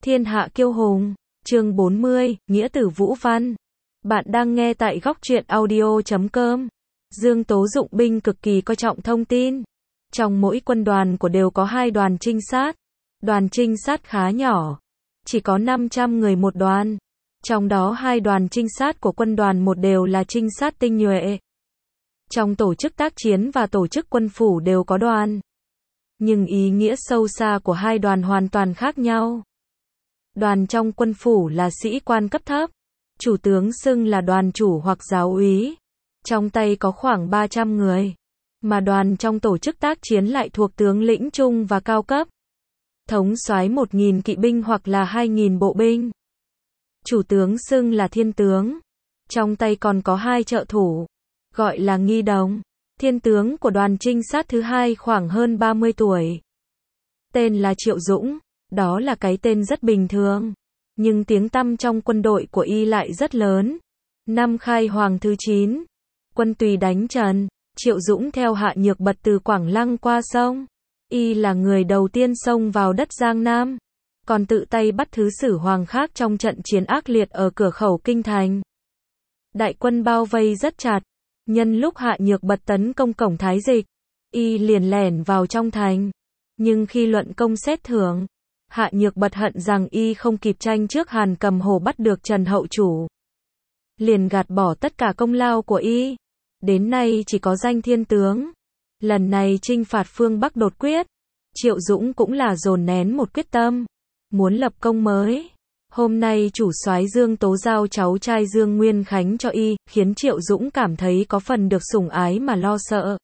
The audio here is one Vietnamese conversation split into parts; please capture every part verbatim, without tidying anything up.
Thiên hạ kiêu hùng, chương bốn mươi, Nghĩa tử Vũ Văn. Bạn đang nghe tại góc truyện audio chấm com. Dương Tố dụng binh cực kỳ coi trọng thông tin. Trong mỗi quân đoàn của đều có hai đoàn trinh sát. Đoàn trinh sát khá nhỏ, chỉ có năm trăm người một đoàn. Trong đó hai đoàn trinh sát của quân đoàn một đều là trinh sát tinh nhuệ. Trong tổ chức tác chiến và tổ chức quân phủ đều có đoàn. Nhưng ý nghĩa sâu xa của hai đoàn hoàn toàn khác nhau. Đoàn trong quân phủ là sĩ quan cấp thấp, chủ tướng xưng là đoàn chủ hoặc giáo úy, trong tay có khoảng ba trăm người, mà đoàn trong tổ chức tác chiến lại thuộc tướng lĩnh trung và cao cấp, thống soái một nghìn kỵ binh hoặc là hai nghìn bộ binh. Chủ tướng xưng là thiên tướng, trong tay còn có hai trợ thủ, gọi là nghi đồng. Thiên tướng của đoàn trinh sát thứ hai khoảng hơn ba mươi tuổi, tên là Triệu Dũng. Đó là cái tên rất bình thường, nhưng tiếng tăm trong quân đội của y lại rất lớn. Năm khai hoàng thứ chín, quân Tùy đánh Trần, Triệu Dũng theo Hạ Nhược Bật từ Quảng Lăng qua sông. Y là người đầu tiên xông vào đất Giang Nam, còn tự tay bắt thứ sử Hoàng khác trong trận chiến ác liệt ở cửa khẩu Kinh Thành. Đại quân bao vây rất chặt, nhân lúc Hạ Nhược Bật tấn công cổng Thái Dịch, y liền lẻn vào trong thành. Nhưng khi luận công xét thưởng, Hạ Nhược Bật hận rằng y không kịp tranh trước Hàn Cầm Hổ bắt được Trần Hậu Chủ, liền gạt bỏ tất cả công lao của y, đến nay chỉ có danh thiên tướng. Lần này chinh phạt phương Bắc đột quyết, Triệu Dũng cũng là dồn nén một quyết tâm, muốn lập công mới. Hôm nay chủ soái Dương Tố giao cháu trai Dương Nguyên Khánh cho y, khiến Triệu Dũng cảm thấy có phần được sủng ái mà lo sợ.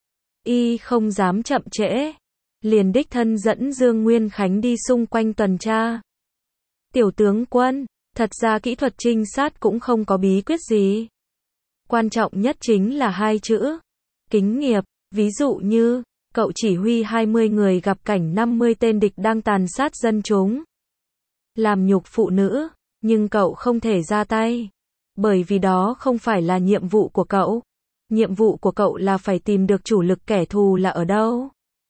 Y không dám chậm trễ, liền đích thân dẫn Dương Nguyên Khánh đi xung quanh tuần tra. Tiểu tướng quân, thật ra kỹ thuật trinh sát cũng không có bí quyết gì. Quan trọng nhất chính là hai chữ, kính nghiệp. Ví dụ như, cậu chỉ huy hai mươi người gặp cảnh năm mươi tên địch đang tàn sát dân chúng, làm nhục phụ nữ, nhưng cậu không thể ra tay. Bởi vì đó không phải là nhiệm vụ của cậu. Nhiệm vụ của cậu là phải tìm được chủ lực kẻ thù là ở đâu.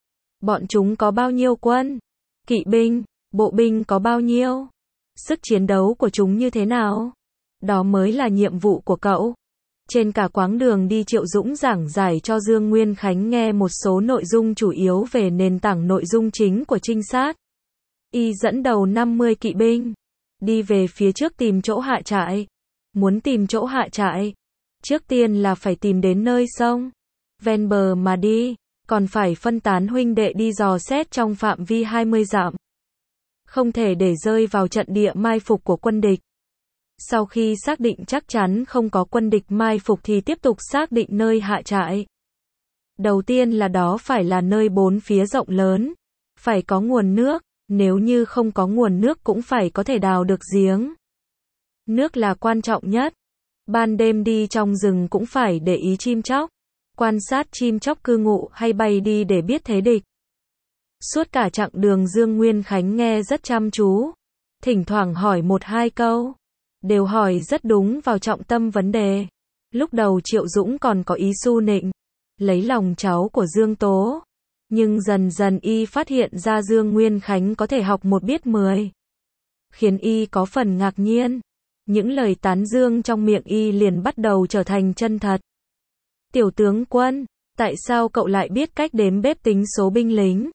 Bọn chúng có bao nhiêu quân, kỵ binh, bộ binh có bao nhiêu, sức chiến đấu của chúng như thế nào. Đó mới là nhiệm vụ của cậu. Trên cả quãng đường đi, Triệu Dũng giảng giải cho Dương Nguyên Khánh nghe một số nội dung chủ yếu về nền tảng nội dung chính của trinh sát. Y dẫn đầu năm mươi kỵ binh, đi về phía trước tìm chỗ hạ trại. Muốn tìm chỗ hạ trại, trước tiên là phải tìm đến nơi sông, ven bờ mà đi, còn phải phân tán huynh đệ đi dò xét trong phạm vi hai mươi dặm. Không thể để rơi vào trận địa mai phục của quân địch. Sau khi xác định chắc chắn không có quân địch mai phục thì tiếp tục xác định nơi hạ trại. Đầu tiên là đó phải là nơi bốn phía rộng lớn, phải có nguồn nước, nếu như không có nguồn nước cũng phải có thể đào được giếng. Nước là quan trọng nhất. Ban đêm đi trong rừng cũng phải để ý chim chóc, quan sát chim chóc cư ngụ hay bay đi để biết thế địch. Suốt cả chặng đường Dương Nguyên Khánh nghe rất chăm chú, thỉnh thoảng hỏi một hai câu, đều hỏi rất đúng vào trọng tâm vấn đề. Lúc đầu Triệu Dũng còn có ý su nịnh, lấy lòng cháu của Dương Tố, nhưng dần dần y phát hiện ra Dương Nguyên Khánh có thể học một biết mười, khiến y có phần ngạc nhiên. Những lời tán dương trong miệng y liền bắt đầu trở thành chân thật. Tiểu tướng quân, tại sao cậu lại biết cách đếm bếp tính số binh lính?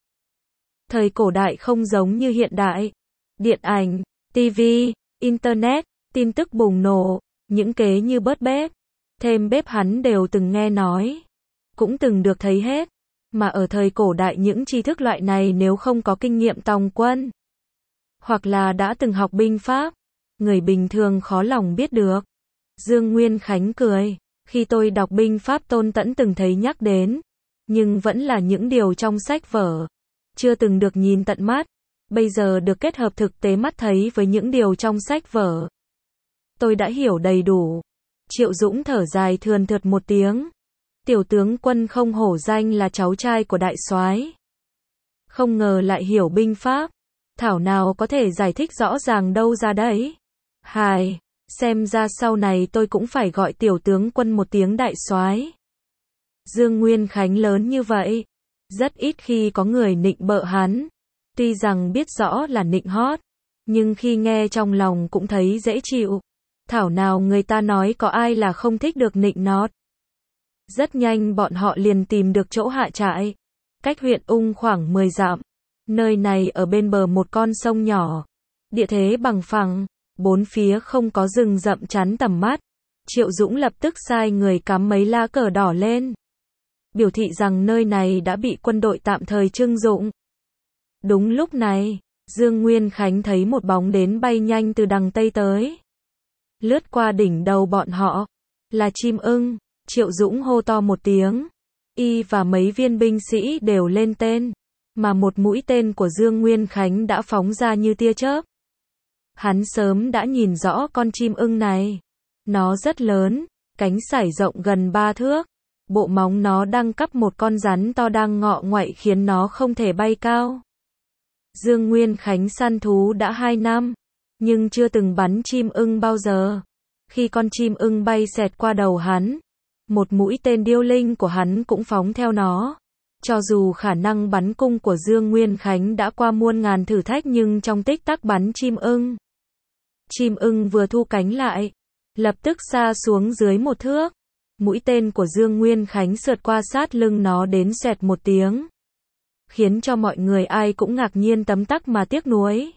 Thời cổ đại không giống như hiện đại. Điện ảnh, ti vi, internet, tin tức bùng nổ, những kế như bớt bếp, thêm bếp hắn đều từng nghe nói, cũng từng được thấy hết. Mà ở thời cổ đại những tri thức loại này nếu không có kinh nghiệm tòng quân, hoặc là đã từng học binh pháp, người bình thường khó lòng biết được. Dương Nguyên Khánh cười, khi tôi đọc binh pháp Tôn Tẫn từng thấy nhắc đến, nhưng vẫn là những điều trong sách vở, chưa từng được nhìn tận mắt. Bây giờ được kết hợp thực tế mắt thấy với những điều trong sách vở, tôi đã hiểu đầy đủ. Triệu Dũng thở dài thườn thượt một tiếng. Tiểu tướng quân không hổ danh là cháu trai của đại soái, không ngờ lại hiểu binh pháp, thảo nào có thể giải thích rõ ràng đâu ra đấy. Hài, xem ra sau này tôi cũng phải gọi tiểu tướng quân một tiếng đại soái. Dương Nguyên Khánh lớn như vậy, rất ít khi có người nịnh bợ hắn. Tuy rằng biết rõ là nịnh hót, nhưng khi nghe trong lòng cũng thấy dễ chịu. Thảo nào người ta nói có ai là không thích được nịnh nót. Rất nhanh bọn họ liền tìm được chỗ hạ trại. Cách huyện Ung khoảng mười dặm. Nơi này ở bên bờ một con sông nhỏ. Địa thế bằng phẳng, bốn phía không có rừng rậm chắn tầm mắt. Triệu Dũng lập tức sai người cắm mấy lá cờ đỏ lên, biểu thị rằng nơi này đã bị quân đội tạm thời trưng dụng. Đúng lúc này, Dương Nguyên Khánh thấy một bóng đến bay nhanh từ đằng Tây tới. Lướt qua đỉnh đầu bọn họ, là chim ưng. Triệu Dũng hô to một tiếng. Y và mấy viên binh sĩ đều lên tên, mà một mũi tên của Dương Nguyên Khánh đã phóng ra như tia chớp. Hắn sớm đã nhìn rõ con chim ưng này. Nó rất lớn, cánh sải rộng gần ba thước. Bộ móng nó đang cắp một con rắn to đang ngọ ngoại khiến nó không thể bay cao. Dương Nguyên Khánh săn thú đã hai năm, nhưng chưa từng bắn chim ưng bao giờ. Khi con chim ưng bay xẹt qua đầu hắn, một mũi tên điêu linh của hắn cũng phóng theo nó. Cho dù khả năng bắn cung của Dương Nguyên Khánh đã qua muôn ngàn thử thách nhưng trong tích tắc bắn chim ưng. Chim ưng vừa thu cánh lại, lập tức sa xuống dưới một thước. Mũi tên của Dương Nguyên Khánh sượt qua sát lưng nó đến xoẹt một tiếng, khiến cho mọi người ai cũng ngạc nhiên tấm tắc mà tiếc nuối.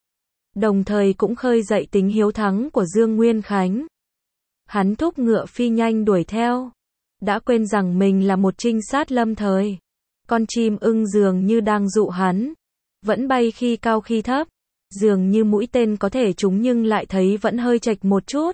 Đồng thời cũng khơi dậy tính hiếu thắng của Dương Nguyên Khánh. Hắn thúc ngựa phi nhanh đuổi theo, đã quên rằng mình là một trinh sát lâm thời. Con chim ưng dường như đang dụ hắn, vẫn bay khi cao khi thấp, dường như mũi tên có thể trúng nhưng lại thấy vẫn hơi chệch một chút.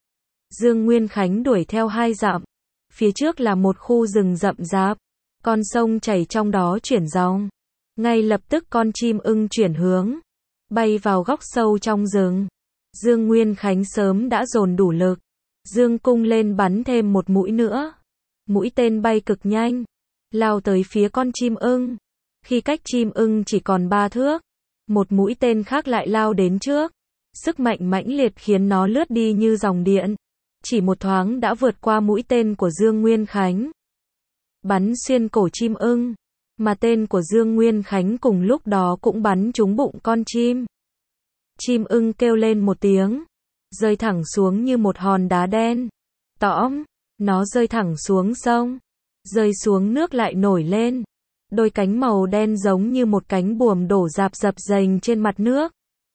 Dương Nguyên Khánh đuổi theo hai dặm, phía trước là một khu rừng rậm rạp, con sông chảy trong đó chuyển dòng. Ngay lập tức con chim ưng chuyển hướng, bay vào góc sâu trong rừng. Dương Nguyên Khánh sớm đã dồn đủ lực, dương cung lên bắn thêm một mũi nữa. Mũi tên bay cực nhanh, lao tới phía con chim ưng. Khi cách chim ưng chỉ còn ba thước, một mũi tên khác lại lao đến trước. Sức mạnh mãnh liệt khiến nó lướt đi như dòng điện, chỉ một thoáng đã vượt qua mũi tên của Dương Nguyên Khánh, bắn xuyên cổ chim ưng, mà tên của Dương Nguyên Khánh cùng lúc đó cũng bắn trúng bụng con chim. Chim ưng kêu lên một tiếng, rơi thẳng xuống như một hòn đá đen. Tõm, nó rơi thẳng xuống sông, rơi xuống nước lại nổi lên. Đôi cánh màu đen giống như một cánh buồm đổ rạp dập dềnh trên mặt nước.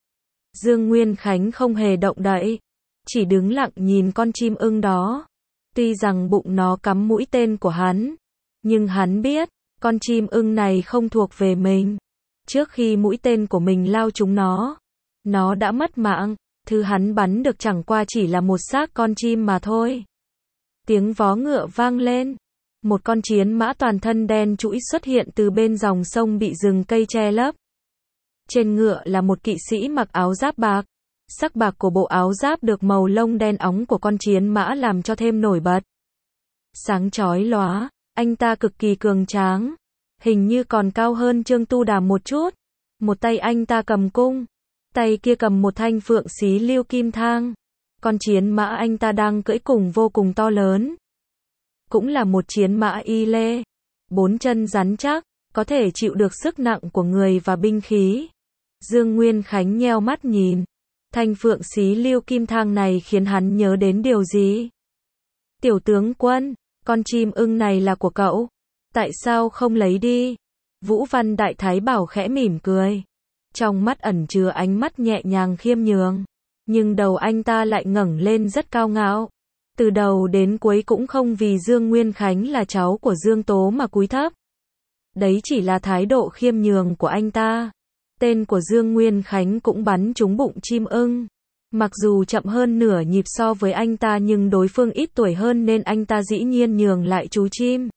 Dương Nguyên Khánh không hề động đậy, chỉ đứng lặng nhìn con chim ưng đó. Tuy rằng bụng nó cắm mũi tên của hắn, nhưng hắn biết, con chim ưng này không thuộc về mình. Trước khi mũi tên của mình lao trúng nó, nó đã mất mạng. Thứ hắn bắn được chẳng qua chỉ là một xác con chim mà thôi. Tiếng vó ngựa vang lên. Một con chiến mã toàn thân đen trũi xuất hiện từ bên dòng sông bị rừng cây che lấp. Trên ngựa là một kỵ sĩ mặc áo giáp bạc. Sắc bạc của bộ áo giáp được màu lông đen óng của con chiến mã làm cho thêm nổi bật. Sáng chói lóa, anh ta cực kỳ cường tráng, hình như còn cao hơn Trương Tu Đàm một chút. Một tay anh ta cầm cung, tay kia cầm một thanh phượng xí lưu kim thang. Con chiến mã anh ta đang cưỡi cùng vô cùng to lớn, cũng là một chiến mã y lê, bốn chân rắn chắc, có thể chịu được sức nặng của người và binh khí. Dương Nguyên Khánh nheo mắt nhìn, thanh phượng xí lưu kim thang này khiến hắn nhớ đến điều gì. Tiểu tướng quân, con chim ưng này là của cậu, tại sao không lấy đi? Vũ Văn Đại Thái Bảo khẽ mỉm cười, trong mắt ẩn chứa ánh mắt nhẹ nhàng khiêm nhường, nhưng đầu anh ta lại ngẩng lên rất cao ngạo. Từ đầu đến cuối cũng không vì Dương Nguyên Khánh là cháu của Dương Tố mà cúi thấp. Đấy chỉ là thái độ khiêm nhường của anh ta. Tên của Dương Nguyên Khánh cũng bắn trúng bụng chim ưng. Mặc dù chậm hơn nửa nhịp so với anh ta nhưng đối phương ít tuổi hơn nên anh ta dĩ nhiên nhường lại chú chim.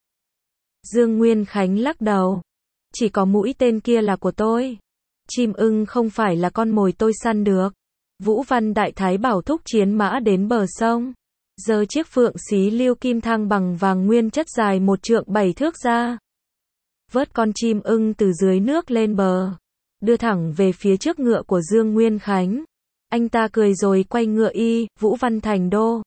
Dương Nguyên Khánh lắc đầu. Chỉ có mũi tên kia là của tôi. Chim ưng không phải là con mồi tôi săn được. Vũ Văn Đại Thái Bảo thúc chiến mã đến bờ sông, giơ chiếc phượng xí lưu kim thang bằng vàng nguyên chất dài một trượng bảy thước ra. Vớt con chim ưng từ dưới nước lên bờ, đưa thẳng về phía trước ngựa của Dương Nguyên Khánh. Anh ta cười rồi quay ngựa y, Vũ Văn Thành Đô.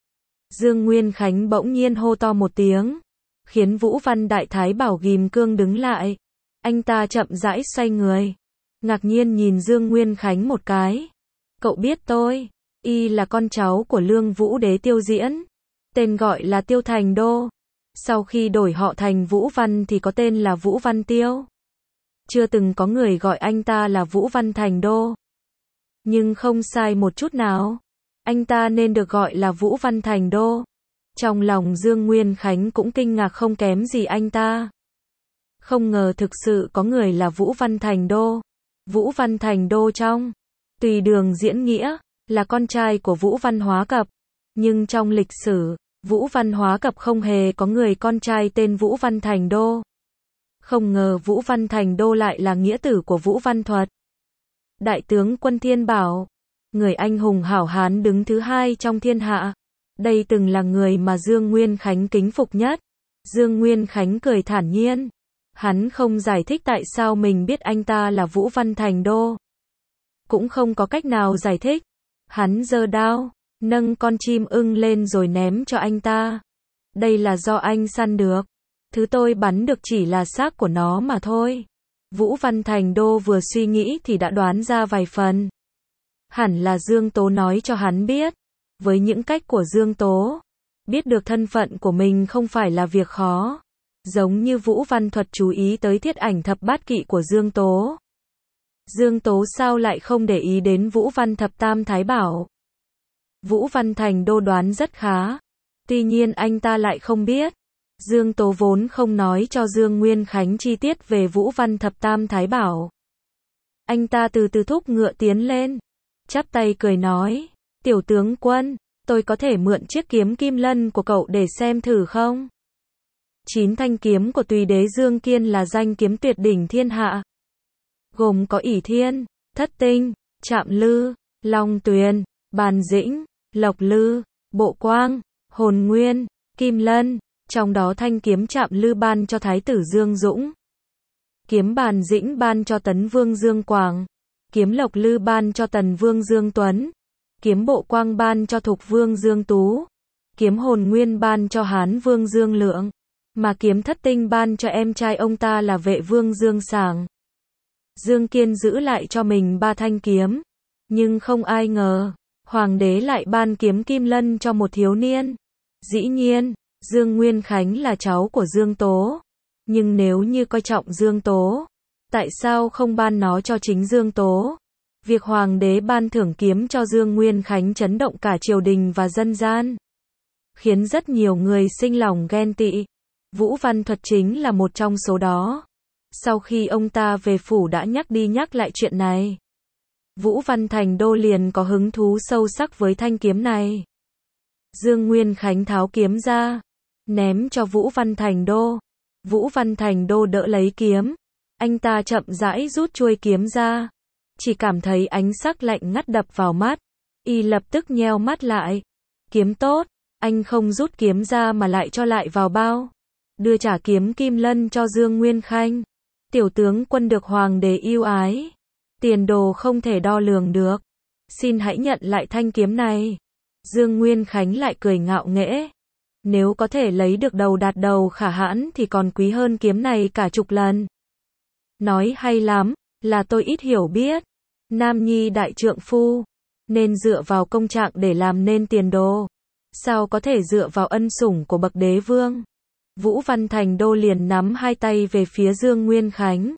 Dương Nguyên Khánh bỗng nhiên hô to một tiếng, khiến Vũ Văn Đại Thái Bảo ghim cương đứng lại. Anh ta chậm rãi xoay người, ngạc nhiên nhìn Dương Nguyên Khánh một cái. Cậu biết tôi, y là con cháu của Lương Vũ Đế Tiêu Diễn, tên gọi là Tiêu Thành Đô. Sau khi đổi họ thành Vũ Văn thì có tên là Vũ Văn Tiêu. Chưa từng có người gọi anh ta là Vũ Văn Thành Đô. Nhưng không sai một chút nào. Anh ta nên được gọi là Vũ Văn Thành Đô. Trong lòng Dương Nguyên Khánh cũng kinh ngạc không kém gì anh ta. Không ngờ thực sự có người là Vũ Văn Thành Đô. Vũ Văn Thành Đô trong Tùy Đường Diễn Nghĩa là con trai của Vũ Văn Hóa Cập. Nhưng trong lịch sử, Vũ Văn Hóa Cập không hề có người con trai tên Vũ Văn Thành Đô. Không ngờ Vũ Văn Thành Đô lại là nghĩa tử của Vũ Văn Thuật. Đại tướng quân Thiên Bảo, người anh hùng hảo hán đứng thứ hai trong thiên hạ. Đây từng là người mà Dương Nguyên Khánh kính phục nhất. Dương Nguyên Khánh cười thản nhiên. Hắn không giải thích tại sao mình biết anh ta là Vũ Văn Thành Đô. Cũng không có cách nào giải thích. Hắn giơ đao, nâng con chim ưng lên rồi ném cho anh ta. Đây là do anh săn được. Thứ tôi bắn được chỉ là xác của nó mà thôi. Vũ Văn Thành Đô vừa suy nghĩ thì đã đoán ra vài phần. Hẳn là Dương Tố nói cho hắn biết. Với những cách của Dương Tố, biết được thân phận của mình không phải là việc khó. Giống như Vũ Văn Thuật chú ý tới thiết ảnh thập bát kỵ của Dương Tố. Dương Tố sao lại không để ý đến Vũ Văn thập tam thái bảo. Vũ Văn Thành Đô đoán rất khá. Tuy nhiên anh ta lại không biết. Dương Tố vốn không nói cho Dương Nguyên Khánh chi tiết về Vũ Văn thập tam thái bảo. Anh ta từ từ thúc ngựa tiến lên. Chắp tay cười nói. Tiểu tướng quân, tôi có thể mượn chiếc kiếm kim lân của cậu để xem thử không? Chín thanh kiếm của Tùy Đế Dương Kiên là danh kiếm tuyệt đỉnh thiên hạ. Gồm có ỷ thiên, thất tinh, trạm lư, long tuyền, bàn dĩnh, lộc lư, bộ quang, hồn nguyên, kim lân. Trong đó thanh kiếm trạm lư ban cho Thái tử Dương Dũng. Kiếm bàn dĩnh ban cho Tấn Vương Dương Quảng. Kiếm lộc lư ban cho Tần Vương Dương Tuấn. Kiếm bộ quang ban cho Thục Vương Dương Tú. Kiếm hồn nguyên ban cho Hán Vương Dương Lượng. Mà kiếm thất tinh ban cho em trai ông ta là Vệ Vương Dương Sảng. Dương Kiên giữ lại cho mình ba thanh kiếm. Nhưng không ai ngờ, Hoàng đế lại ban kiếm kim lân cho một thiếu niên. Dĩ nhiên, Dương Nguyên Khánh là cháu của Dương Tố. Nhưng nếu như coi trọng Dương Tố, tại sao không ban nó cho chính Dương Tố? Việc Hoàng đế ban thưởng kiếm cho Dương Nguyên Khánh chấn động cả triều đình và dân gian. Khiến rất nhiều người sinh lòng ghen tị. Vũ Văn Thuật chính là một trong số đó. Sau khi ông ta về phủ đã nhắc đi nhắc lại chuyện này. Vũ Văn Thành Đô liền có hứng thú sâu sắc với thanh kiếm này. Dương Nguyên Khánh tháo kiếm ra, ném cho Vũ Văn Thành Đô. Vũ Văn Thành Đô đỡ lấy kiếm. Anh ta chậm rãi rút chuôi kiếm ra. Chỉ cảm thấy ánh sắc lạnh ngắt đập vào mắt. Y lập tức nheo mắt lại. Kiếm tốt, anh không rút kiếm ra mà lại cho lại vào bao. Đưa trả kiếm kim lân cho Dương Nguyên Khánh. Tiểu tướng quân được Hoàng đế yêu ái. Tiền đồ không thể đo lường được. Xin hãy nhận lại thanh kiếm này. Dương Nguyên Khánh lại cười ngạo nghễ. Nếu có thể lấy được đầu đạt đầu khả hãn thì còn quý hơn kiếm này cả chục lần. Nói hay lắm, là tôi ít hiểu biết. Nam nhi đại trượng phu, nên dựa vào công trạng để làm nên tiền đồ. Sao có thể dựa vào ân sủng của bậc đế vương? Vũ Văn Thành Đô liền nắm hai tay về phía Dương Nguyên Khánh.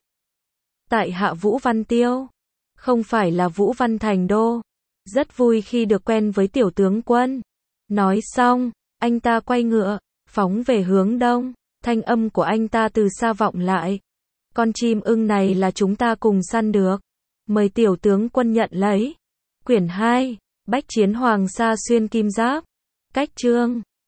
Tại hạ Vũ Văn Tiêu, không phải là Vũ Văn Thành Đô. Rất vui khi được quen với tiểu tướng quân. Nói xong, anh ta quay ngựa, phóng về hướng đông. Thanh âm của anh ta từ xa vọng lại. Con chim ưng này là chúng ta cùng săn được. Mời tiểu tướng quân nhận lấy. Quyển hai, Bách Chiến Hoàng Sa Xuyên Kim Giáp. Cách chương